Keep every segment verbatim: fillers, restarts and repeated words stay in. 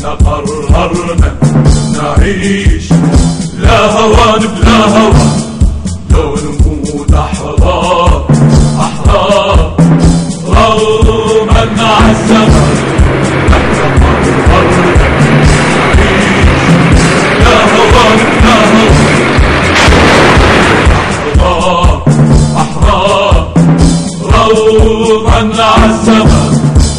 احنا قررنا نعيش لا هوان بلا هوان، لو نموت أحرار أحرار رغم أن عالزمن. احنا قررنا نعيش لا هوان بلا هوان، أحرار أحرار رغم أن عالزمن.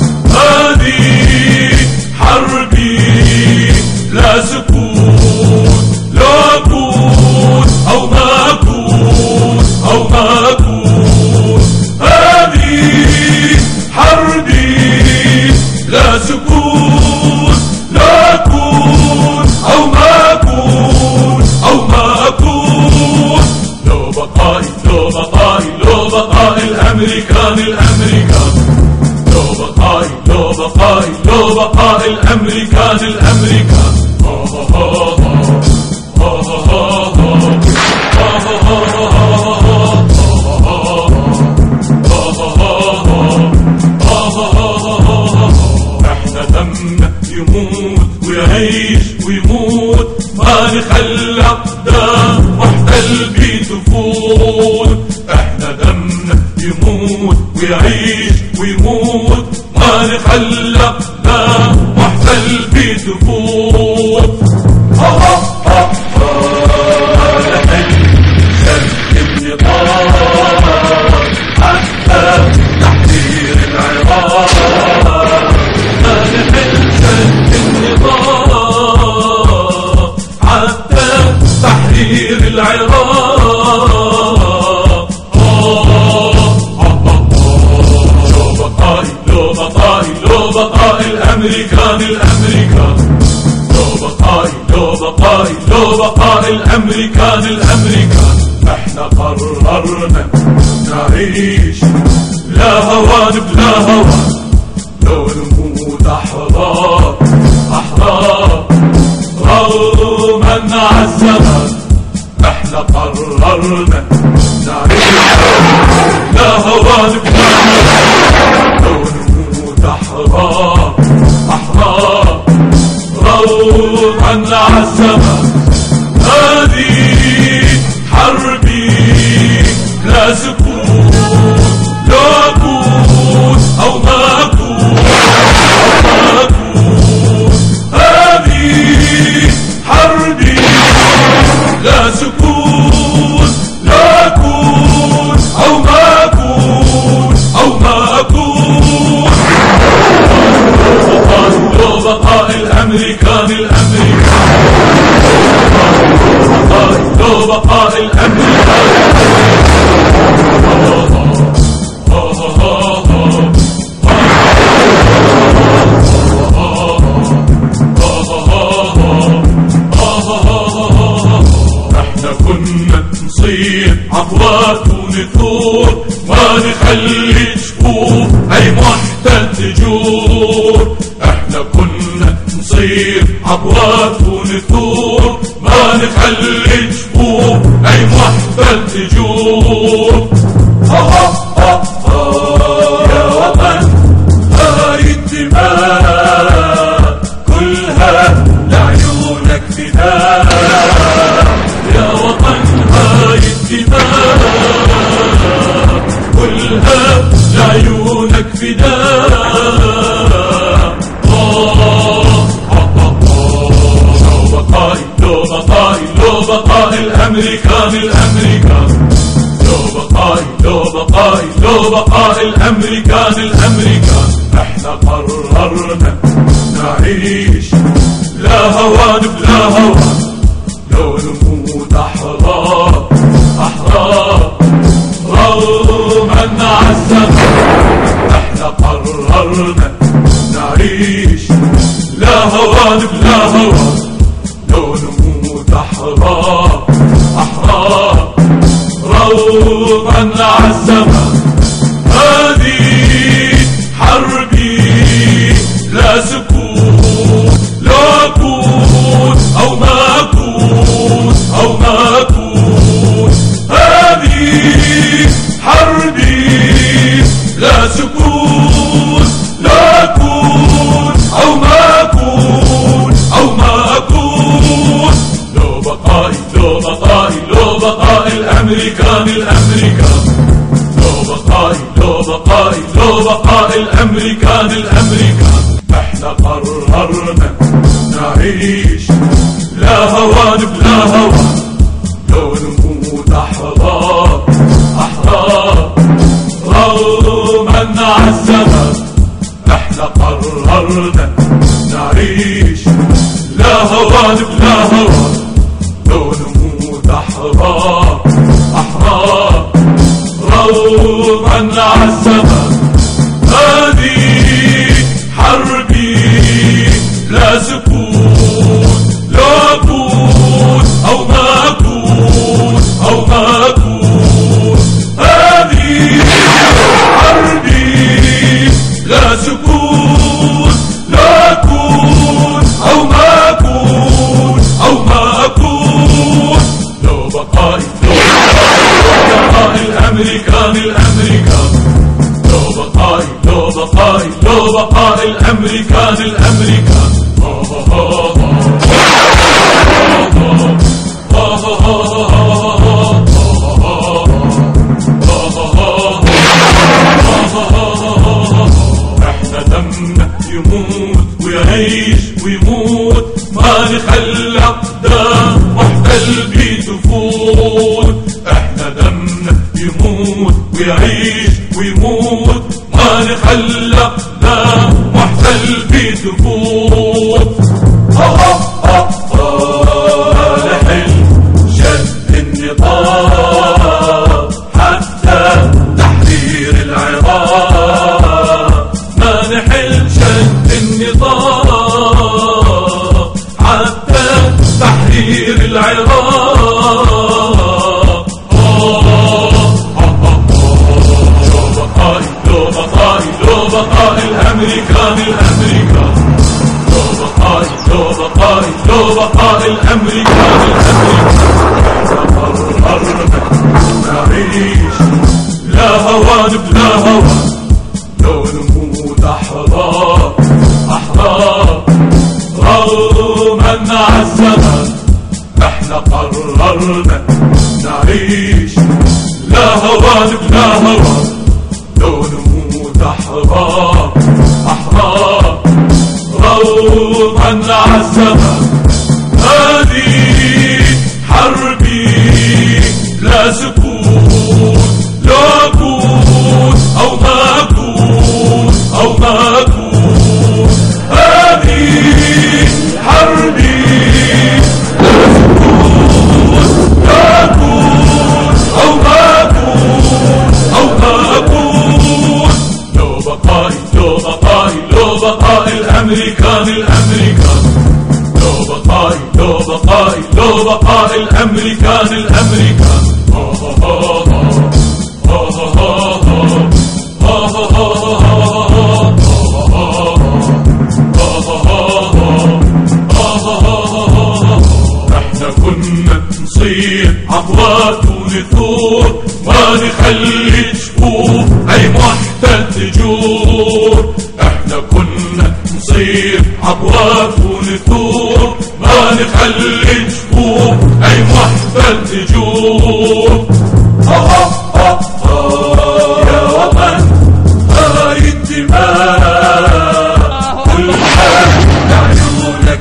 هذه حربي لا سكون، لا أكون أو ما أكون أو ما أكون. هذه حربي لا سكون، لا أكون أو ما أكون أو ما أكون. لو بقائي لو بقائي لو بقائي الأمريكان الأمريكان، لو بقائي لو بقائي لو بقائي الأمريكان الأمريكان. احنا دمنا يموت ويعيش ويموت، ما نخلى دم واحتل بيت فوت. احنا دمنا يموت ويعيش ويموت، ما نخلى دم واحتل بيت فوت. الأمريكان الأمريكان، لو بقائي لو بقائي لو بقائي الأمريكان الأمريكان. احنا قررنا نعيش لا هوان بلا هوان، لو نموت أحرار أحرار رغم أن عالزمن. احنا قررنا نعيش لا هوان بلا هوان، لو نموت أحرار أحرار رغم أن عالزمن. هذه حربي لا سكون، لا أكون أو ما أكون أو ما أكون. هذه حربي لا سكون، لا أكون أو ما أكون أو ما أكون. لو بقاء الأمريكان الأمريكان، لو بقاء الأمريكان. احنا كنا نصير عقوات ونثور، ما نخلي شفوف أي محتل تجور. احنا كنا نصير عقوات ونثور، ما نخلي شفوف أي محتل تجور. يا وطن هاي الدماء كلها لعيونك فداء. يا وطن هاي الدماء كلها لعيونك فداء. لو بقائي لو بقائي لو بقائي الأمريكان الأمريكان، لو بقائي لو بقائي لو بقائي الأمريكان الأمريكان. احنا قررنا نعيش لا هوان بلا هوان، لو نموت أحرار أحرار رغم أن عالزمن. احنا قررنا نعيش لا هوان بلا هوان، لو نموت أحرار أحرار رغم أن عالزمن. هذه حربي لا سكون، لا أكون أو ما أكون أو ما أكون. هذه حربي لا سكون، لا أكون أو ما أكون بقاء الامريكان الامريكان. احنا قررنا نعيش لا هوان بلا هوان، لو نموت احرار احرار رغم ان عالزمان. احنا قررنا نعيش لا هوان بلا هوان، لو نموت احرار احرار رغم ان عالزمان. هذه حربي لا سكوت، لا أكون أو ما أكون أو ما أكون. هذه حربي لا سكوت، لا أكون أو ما أكون أو ما أكون. لو بقائي لو بقائي الأمريكان الأمريكان، لو بقائي لو بقائي لو بقائي الأمريكان الأمريكان. احنا دمنا يموت ويعيش ويموت، ما نخلى دم محتل بيت فوت. احنا دمنا يموت ويعيش ويموت، ما نخلى دم محتل بيت فوت. نحل شد النضال حتى تحرير العراق، ما نحل شد النضال حتى تحرير العراق. لو بقائي لو بقائي لو بقائي الأمريكان الأمريكان، لو بقائي لو بقائي لو بقائي الأمريكان الأمريكان. قررنا نعيش لا هوان بلا هوان، لو نموت أحرار أحرار رغم أن عالزمان. احنا قررنا نعيش لا هوان بلا هوان، لو نموت أحرار أحرار رغم أن عالزمان. هذه حربي لا سكوت، لا أكون أو ما أكون أو ما أكون. هذه حربي لا سكوت، لا أكون أو ما أكون أو ما أكون. لو بقائي لو بقائي لو بقائي الأمريكان الأمريكان، لو بقائي لو بقائي لو بقائي الأمريكان الأمريكان. احنا كنا نصير عبوات ونثور، ما نخلي شكوك اي محتل تجور. احنا كنا نصير عبوات ونثور، ما نخلي شكوك اي محتل تجور. آه آه آه يا وطن هاي الدماء كلها لعيونك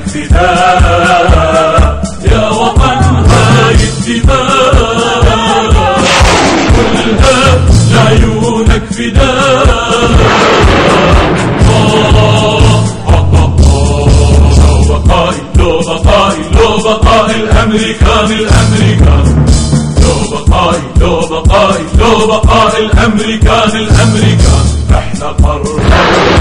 فداء. يا وطن هاي الدماء كلها لعيونك فداء. لو بقائي لو بقائي لو بقائي الأمريكان الأمريكان، لو بقائي لو بقائي لو بقائي الأمريكان الأمريكان. احنا قررنا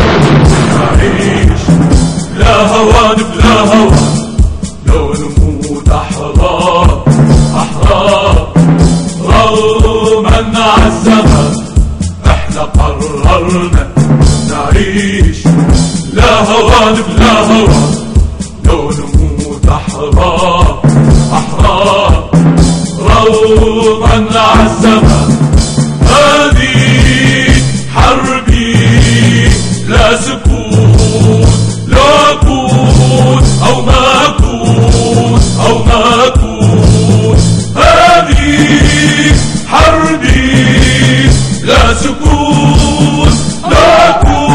نعيش لا هوان بلا هوان، لو نموت أحرار أحرار رغم أن عالزمان. احنا قررنا نعيش لا هوان بلا هوان، لو نموت أحرار أحرار رغم أن عالزمان. هذه حربي لا سكوت، لا أكون أو ما أكون أو ما أكون. هذه حربي لا سكوت، لا أكون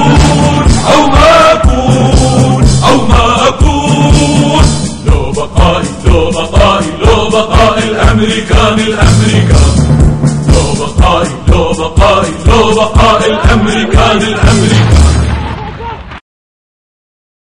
الأمريكان، لو بقاء لو بقاء لو بقاء الأمريكان الأمريكان.